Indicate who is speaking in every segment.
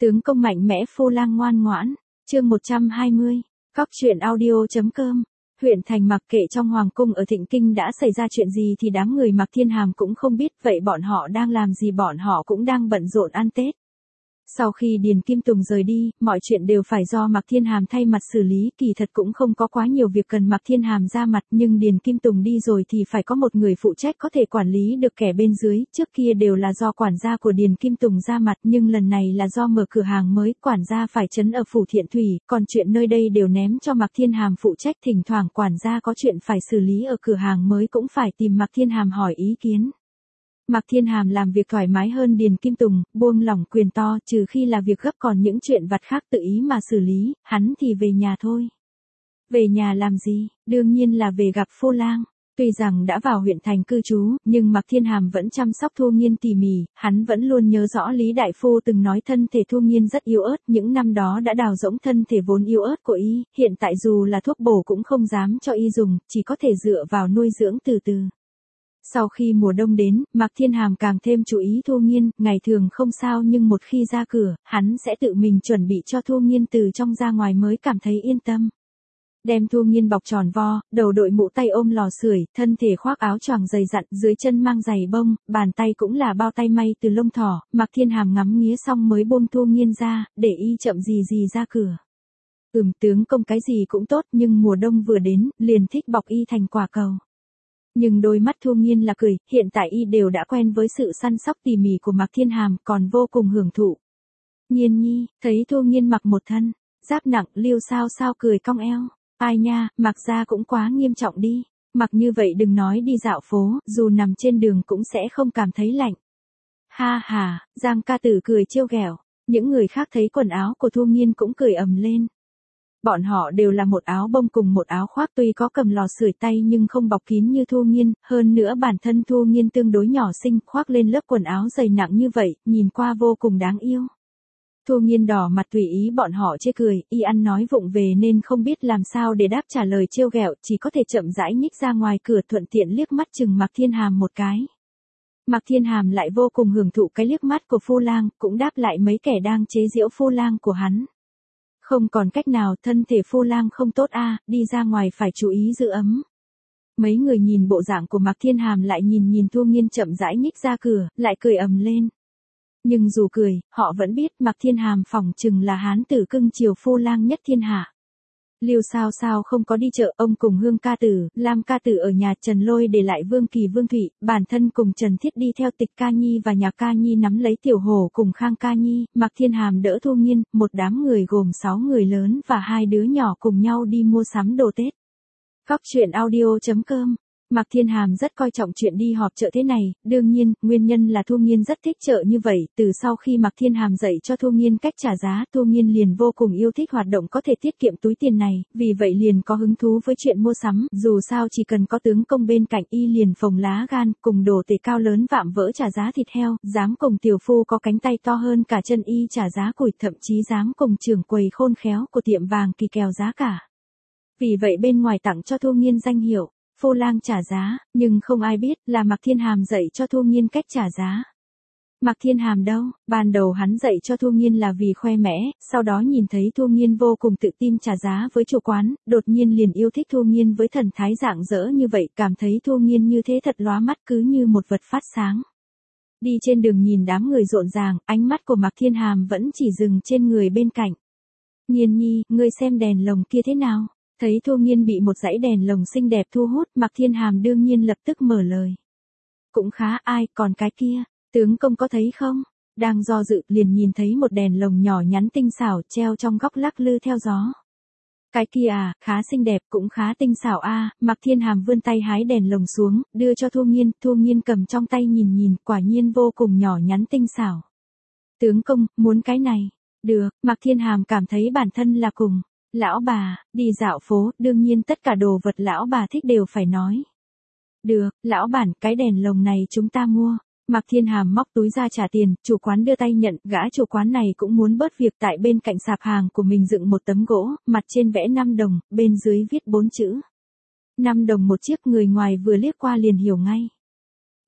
Speaker 1: Tướng công mạnh mẽ Phu Lang ngoan ngoãn, chương 120, Cóc truyện audio.com. Huyện thành mặc kệ trong hoàng cung ở Thịnh Kinh đã xảy ra chuyện gì thì đám người Mạc Thiên Hàm cũng không biết, vậy bọn họ đang làm gì? Bọn họ cũng đang bận rộn ăn Tết. Sau khi Điền Kim Tùng rời đi, mọi chuyện đều phải do Mạc Thiên Hàm thay mặt xử lý, kỳ thật cũng không có quá nhiều việc cần Mạc Thiên Hàm ra mặt, nhưng Điền Kim Tùng đi rồi thì phải có một người phụ trách có thể quản lý được kẻ bên dưới, trước kia đều là do quản gia của Điền Kim Tùng ra mặt, nhưng lần này là do mở cửa hàng mới, quản gia phải trấn ở phủ Thiện Thủy, còn chuyện nơi đây đều ném cho Mạc Thiên Hàm phụ trách, thỉnh thoảng quản gia có chuyện phải xử lý ở cửa hàng mới cũng phải tìm Mạc Thiên Hàm hỏi ý kiến. Mạc Thiên Hàm làm việc thoải mái hơn Điền Kim Tùng, buông lỏng quyền to, trừ khi là việc gấp, còn những chuyện vặt khác tự ý mà xử lý, hắn thì về nhà thôi. Về nhà làm gì? Đương nhiên là về gặp Phu Lang. Tuy rằng đã vào huyện thành cư trú, nhưng Mạc Thiên Hàm vẫn chăm sóc Thu Nghiên tỉ mỉ, hắn vẫn luôn nhớ rõ Lý Đại Phu từng nói thân thể Thu Nghiên rất yếu ớt, những năm đó đã đào rỗng thân thể vốn yếu ớt của y, hiện tại dù là thuốc bổ cũng không dám cho y dùng, chỉ có thể dựa vào nuôi dưỡng từ từ. Sau khi mùa đông đến, Mạc Thiên Hàm càng thêm chú ý Thu Nghiên, ngày thường không sao nhưng một khi ra cửa, hắn sẽ tự mình chuẩn bị cho Thu Nghiên từ trong ra ngoài mới cảm thấy yên tâm. Đem Thu Nghiên bọc tròn vo, đầu đội mũ, tay ôm lò sưởi, thân thể khoác áo choàng dày dặn, dưới chân mang giày bông, bàn tay cũng là bao tay may từ lông thỏ, Mạc Thiên Hàm ngắm nghía xong mới buông Thu Nghiên ra, để y chậm gì gì ra cửa. Tướng công cái gì cũng tốt, nhưng mùa đông vừa đến, liền thích bọc y thành quả cầu. Nhưng đôi mắt Thu Nghiên là cười, hiện tại y đều đã quen với sự săn sóc tỉ mỉ của Mạc Thiên Hàm, còn vô cùng hưởng thụ. Nghiên nhi, thấy Thu Nghiên mặc một thân giáp nặng, liêu sao sao cười cong eo. Ai nha, mặc ra cũng quá nghiêm trọng đi. Mặc như vậy đừng nói đi dạo phố, dù nằm trên đường cũng sẽ không cảm thấy lạnh. Ha ha, Giang ca tử cười trêu ghẹo. Những người khác thấy quần áo của Thu Nghiên cũng cười ầm lên. Bọn họ đều là một áo bông cùng một áo khoác, tuy có cầm lò sưởi tay nhưng không bọc kín như Thu Nghiên, hơn nữa bản thân Thu Nghiên tương đối nhỏ xinh, khoác lên lớp quần áo dày nặng như vậy, nhìn qua vô cùng đáng yêu. Thu Nghiên đỏ mặt tùy ý bọn họ chê cười, y ăn nói vụng về nên không biết làm sao để đáp trả lời trêu ghẹo, chỉ có thể chậm rãi nhích ra ngoài cửa, thuận tiện liếc mắt chừng Mạc Thiên Hàm một cái. Mạc Thiên Hàm lại vô cùng hưởng thụ cái liếc mắt của Phu Lang, cũng đáp lại mấy kẻ đang chế giễu Phu Lang của hắn. Không còn cách nào, thân thể Phu Lang không tốt đi ra ngoài phải chú ý giữ ấm. Mấy người nhìn bộ dạng của Mạc Thiên Hàm lại nhìn Thu Nghiên chậm rãi nhích ra cửa, lại cười ầm lên. Nhưng dù cười, họ vẫn biết Mạc Thiên Hàm phỏng chừng là hán tử cưng chiều Phu Lang nhất thiên hạ. Liêu sao sao không có đi chợ, ông cùng Hương ca tử, Lam ca tử ở nhà, Trần Lôi để lại Vương Kỳ Vương Thụy, bản thân cùng Trần Thiết đi theo Tịch Ca Nhi và Nhạc Ca Nhi nắm lấy Tiểu Hổ cùng Khang Ca Nhi, Mạc Thiên Hàm đỡ Thu Nghiên, một đám người gồm 6 người lớn và 2 đứa nhỏ cùng nhau đi mua sắm đồ Tết. Cóc truyện audio.com. Mạc Thiên Hàm rất coi trọng chuyện đi họp chợ thế này, đương nhiên, nguyên nhân là Thu Nghiên rất thích chợ như vậy, từ sau khi Mạc Thiên Hàm dạy cho Thu Nghiên cách trả giá, Thu Nghiên liền vô cùng yêu thích hoạt động có thể tiết kiệm túi tiền này, vì vậy liền có hứng thú với chuyện mua sắm, dù sao chỉ cần có tướng công bên cạnh y liền phồng lá gan, cùng đồ tể cao lớn vạm vỡ trả giá thịt heo, dám cùng tiểu phu có cánh tay to hơn cả chân y trả giá củi, thậm chí dám cùng trưởng quầy khôn khéo của tiệm vàng Kỳ kèo giá cả. Vì vậy bên ngoài tặng cho Thu Nghiên danh hiệu Phu Lang trả giá, nhưng không ai biết là Mạc Thiên Hàm dạy cho Thu Nghiên cách trả giá. Mạc Thiên Hàm đâu, ban đầu hắn dạy cho Thu Nghiên là vì khoe mẽ, sau đó nhìn thấy Thu Nghiên vô cùng tự tin trả giá với chủ quán, đột nhiên liền yêu thích Thu Nghiên với thần thái rạng rỡ như vậy, cảm thấy Thu Nghiên như thế thật lóa mắt, cứ như một vật phát sáng. Đi trên đường nhìn đám người rộn ràng, ánh mắt của Mạc Thiên Hàm vẫn chỉ dừng trên người bên cạnh. Nghiên nhi, ngươi xem đèn lồng kia thế nào? Thấy Thu Nghiên bị một dãy đèn lồng xinh đẹp thu hút, Mạc Thiên Hàm đương nhiên lập tức mở lời. Cũng khá, ai, còn cái kia, tướng công có thấy không? Đang do dự, liền nhìn thấy một đèn lồng nhỏ nhắn tinh xảo treo trong góc lắc lư theo gió. Cái kia khá xinh đẹp, cũng khá tinh xảo Mạc Thiên Hàm vươn tay hái đèn lồng xuống, đưa cho Thu Nghiên cầm trong tay nhìn, quả nhiên vô cùng nhỏ nhắn tinh xảo. Tướng công, muốn cái này? Được, Mạc Thiên Hàm cảm thấy bản thân là cùng lão bà, đi dạo phố, đương nhiên tất cả đồ vật lão bà thích đều phải nói. Được, lão bản, cái đèn lồng này chúng ta mua. Mạc Thiên Hàm móc túi ra trả tiền, chủ quán đưa tay nhận, gã chủ quán này cũng muốn bớt việc, tại bên cạnh sạp hàng của mình dựng một tấm gỗ, mặt trên vẽ 5 đồng, bên dưới viết 4 chữ. 5 đồng một chiếc, người ngoài vừa liếc qua liền hiểu ngay.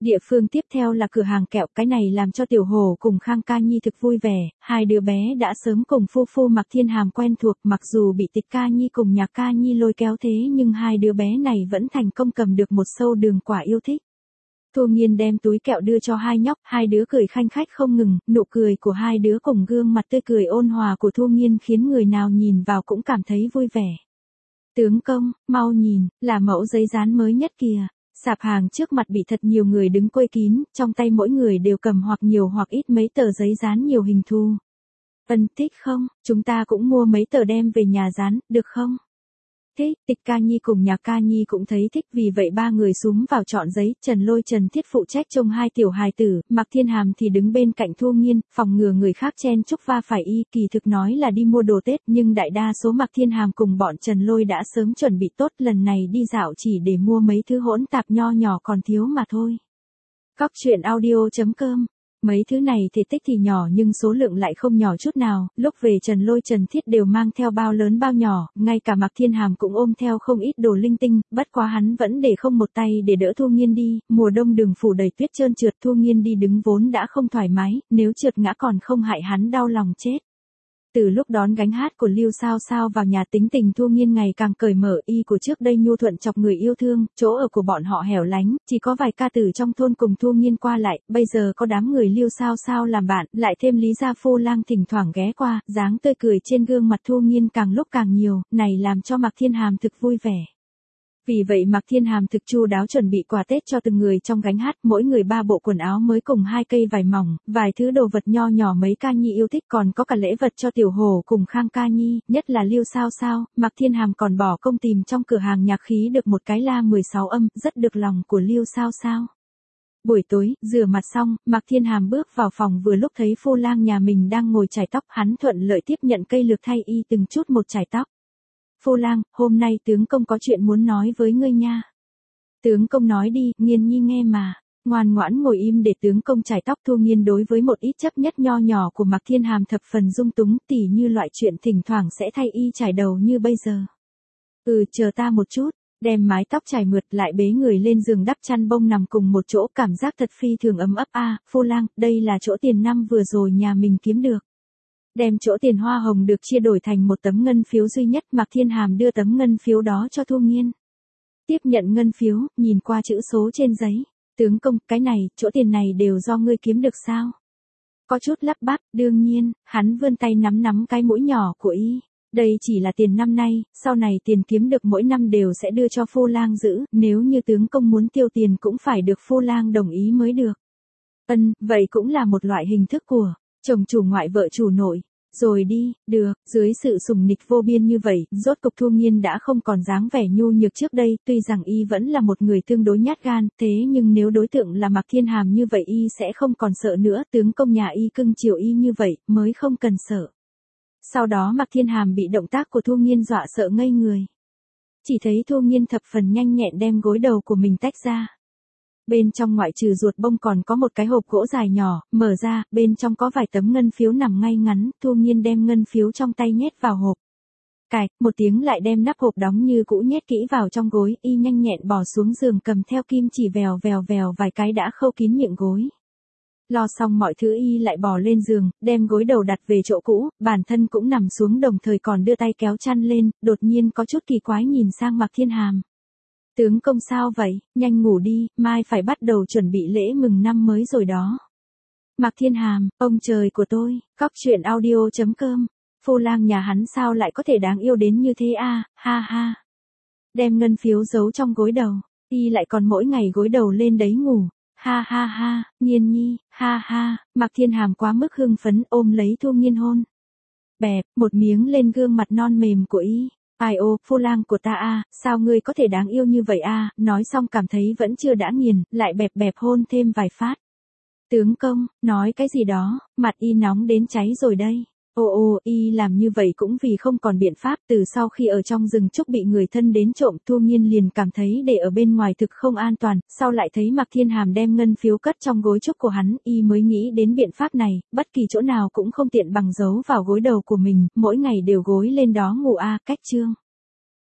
Speaker 1: Địa phương tiếp theo là cửa hàng kẹo, cái này làm cho Tiểu Hổ cùng Khang Ca Nhi thực vui vẻ, hai đứa bé đã sớm cùng phu phu Mạc Thiên Hàm quen thuộc, mặc dù bị Tịch Ca Nhi cùng Nhạc Ca Nhi lôi kéo thế nhưng hai đứa bé này vẫn thành công cầm được một sâu đường quả yêu thích. Thu Nghiên đem túi kẹo đưa cho hai nhóc, hai đứa cười khanh khách không ngừng, nụ cười của hai đứa cùng gương mặt tươi cười ôn hòa của Thu Nghiên khiến người nào nhìn vào cũng cảm thấy vui vẻ. Tướng công, mau nhìn, là mẫu giấy dán mới nhất kìa. Sạp hàng trước mặt bị thật nhiều người đứng quây kín, trong tay mỗi người đều cầm hoặc nhiều hoặc ít mấy tờ giấy dán nhiều hình thù. Thích không, chúng ta cũng mua mấy tờ đem về nhà dán, được không? Thích, Tịch Ca Nhi cùng Nhạc Ca Nhi cũng thấy thích, vì vậy ba người xúm vào chọn giấy, Trần Lôi Trần Thiết phụ trách trông hai tiểu hài tử, Mạc Thiên Hàm thì đứng bên cạnh Thu Nghiên, phòng ngừa người khác chen chúc va phải y, kỳ thực nói là đi mua đồ Tết, nhưng đại đa số Mạc Thiên Hàm cùng bọn Trần Lôi đã sớm chuẩn bị tốt, lần này đi dạo chỉ để mua mấy thứ hỗn tạp nho nhỏ còn thiếu mà thôi. Cóc truyện audio.com. Mấy thứ này thể tích thì nhỏ nhưng số lượng lại không nhỏ chút nào, lúc về Trần Lôi Trần Thiết đều mang theo bao lớn bao nhỏ, ngay cả Mạc Thiên Hàm cũng ôm theo không ít đồ linh tinh, bất quá hắn vẫn để không một tay để đỡ Thu Nghiên đi, mùa đông đường phủ đầy tuyết trơn trượt, Thu Nghiên đi đứng vốn đã không thoải mái, nếu trượt ngã còn không hại hắn đau lòng chết. Từ lúc đón gánh hát của Lưu Sao Sao vào nhà, tính tình Thu Nghiên ngày càng cởi mở, y của trước đây nhu thuận chọc người yêu thương, chỗ ở của bọn họ hẻo lánh, chỉ có vài ca tử trong thôn cùng Thu Nghiên qua lại, bây giờ có đám người Lưu Sao Sao làm bạn, lại thêm Lý Gia Phu Lang thỉnh thoảng ghé qua, dáng tươi cười trên gương mặt Thu Nghiên càng lúc càng nhiều, này làm cho Mạc Thiên Hàm thực vui vẻ. Vì vậy Mạc Thiên Hàm thực chu đáo chuẩn bị quà Tết cho từng người trong gánh hát, mỗi người 3 bộ quần áo mới cùng 2 cây vải mỏng, vài thứ đồ vật nho nhỏ mấy Ca Nhi yêu thích, còn có cả lễ vật cho Tiểu Hổ cùng Khang Ca Nhi, nhất là Lưu Sao Sao, Mạc Thiên Hàm còn bỏ công tìm trong cửa hàng nhạc khí được một cái la 16 âm, rất được lòng của Lưu Sao Sao. Buổi tối, rửa mặt xong, Mạc Thiên Hàm bước vào phòng vừa lúc thấy Phu Lang nhà mình đang ngồi chải tóc, hắn thuận lợi tiếp nhận cây lược thay y từng chút một chải tóc. Phu Lang, hôm nay tướng công có chuyện muốn nói với ngươi nha. Tướng công nói đi, Nghiên nhi nghe mà. Ngoan ngoãn ngồi im để tướng công chải tóc. Thu Nghiên đối với một ít chấp nhất nho nhỏ của Mạc Thiên Hàm thập phần dung túng, tỉ như loại chuyện thỉnh thoảng sẽ thay y chải đầu như bây giờ. Chờ ta một chút, đem mái tóc chải mượt lại bế người lên giường đắp chăn bông nằm cùng một chỗ, cảm giác thật phi thường ấm ấp. Phu Lang, đây là chỗ tiền năm vừa rồi nhà mình kiếm được. Đem chỗ tiền hoa hồng được chia đổi thành một tấm ngân phiếu duy nhất, Mạc Thiên Hàm đưa tấm ngân phiếu đó cho Thu Nghiên. Tiếp nhận ngân phiếu, nhìn qua chữ số trên giấy. Tướng công, cái này, chỗ tiền này đều do ngươi kiếm được sao? Có chút lắp bắp, đương nhiên, hắn vươn tay nắm cái mũi nhỏ của y. Đây chỉ là tiền năm nay, sau này tiền kiếm được mỗi năm đều sẽ đưa cho Phu Lang giữ, nếu như tướng công muốn tiêu tiền cũng phải được Phu Lang đồng ý mới được. Vậy cũng là một loại hình thức của chồng chủ ngoại vợ chủ nội. Rồi đi, được, dưới sự sủng nịch vô biên như vậy, rốt cục Thu Nghiên đã không còn dáng vẻ nhu nhược trước đây, tuy rằng y vẫn là một người tương đối nhát gan, thế nhưng nếu đối tượng là Mạc Thiên Hàm như vậy y sẽ không còn sợ nữa, tướng công nhà y cưng chiều y như vậy, mới không cần sợ. Sau đó Mạc Thiên Hàm bị động tác của Thu Nghiên dọa sợ ngây người. Chỉ thấy Thu Nghiên thập phần nhanh nhẹn đem gối đầu của mình tách ra. Bên trong ngoại trừ ruột bông còn có một cái hộp gỗ dài nhỏ, mở ra, bên trong có vài tấm ngân phiếu nằm ngay ngắn, Thu Nghiên đem ngân phiếu trong tay nhét vào hộp. Cài, một tiếng lại đem nắp hộp đóng như cũ nhét kỹ vào trong gối, y nhanh nhẹn bỏ xuống giường cầm theo kim chỉ vèo vài cái đã khâu kín miệng gối. Lo xong mọi thứ y lại bò lên giường, đem gối đầu đặt về chỗ cũ, bản thân cũng nằm xuống đồng thời còn đưa tay kéo chăn lên, đột nhiên có chút kỳ quái nhìn sang Mạc Thiên Hàm. Tướng công sao vậy, nhanh ngủ đi, mai phải bắt đầu chuẩn bị lễ mừng năm mới rồi đó. Mạc Thiên Hàm, ông trời của tôi, cóc truyện audio.com, Phu Lang nhà hắn sao lại có thể đáng yêu đến như thế ha ha. Đem ngân phiếu giấu trong gối đầu, y lại còn mỗi ngày gối đầu lên đấy ngủ, ha ha, Nghiên nhi, ha, Mạc Thiên Hàm quá mức hưng phấn ôm lấy Thu Nghiên hôn. Bẹp, một miếng lên gương mặt non mềm của y. Ai ô, Phu Lang của ta sao ngươi có thể đáng yêu như vậy nói xong cảm thấy vẫn chưa đã nghiền, lại bẹp hôn thêm vài phát. Tướng công, nói cái gì đó, mặt y nóng đến cháy rồi đây. Y làm như vậy cũng vì không còn biện pháp, từ sau khi ở trong rừng trúc bị người thân đến trộm, Thu Nghiên liền cảm thấy để ở bên ngoài thực không an toàn, sau lại thấy Mạc Thiên Hàm đem ngân phiếu cất trong gối trúc của hắn, y mới nghĩ đến biện pháp này, bất kỳ chỗ nào cũng không tiện bằng giấu vào gối đầu của mình, mỗi ngày đều gối lên đó ngủ cách chương.